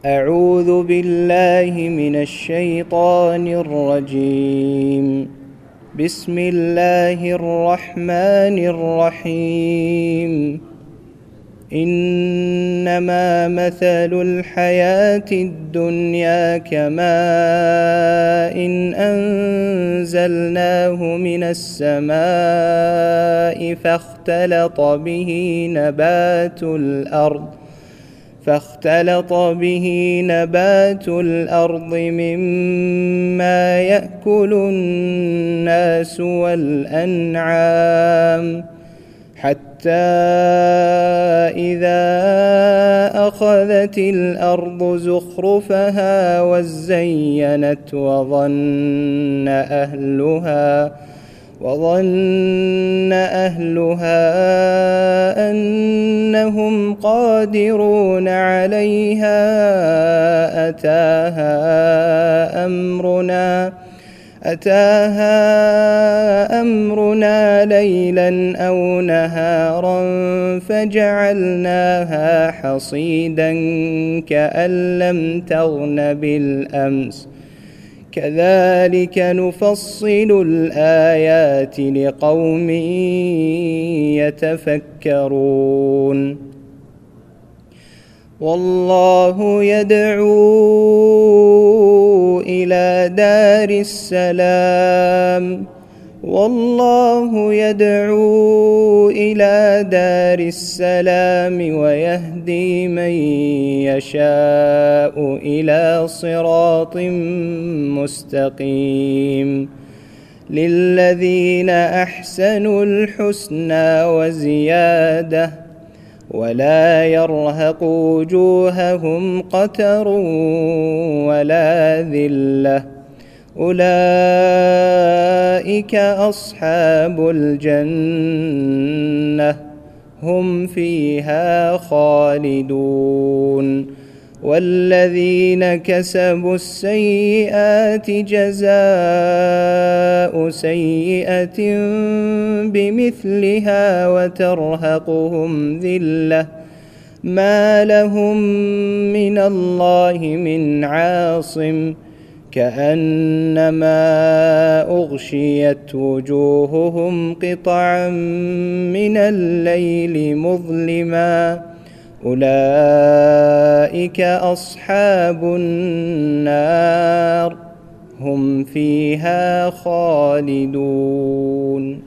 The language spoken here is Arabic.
أعوذ بالله من الشيطان الرجيم. بسم الله الرحمن الرحيم. إنما مثل الحياة الدنيا كماء إن أنزلناه من السماء فاختلط به نبات الأرض مما يأكل الناس والأنعام حتى إذا أخذت الأرض زخرفها وزينت وظن أهلها أنهم قادرون عليها أتاها أمرنا ليلا أو نهارا فجعلناها حصيدا كأن لم تغن بالأمس كذلك نفصل الآيات لقوم يتفكرون. والله يدعو إلى دار السلام ويهدي من يشاء إلى صراط مستقيم. للذين أحسنوا الحسنى وزيادة ولا يرهق وجوههم قتر ولا ذلة أولئك أصحاب الجنة هم فيها خالدون. والذين كسبوا السيئات جزاء سيئة بمثلها وترهقهم ذلة ما لهم من الله من عاصم كأنما أغشيت وجوههم قطعا من الليل مظلما أولئك أصحاب النار هم فيها خالدون.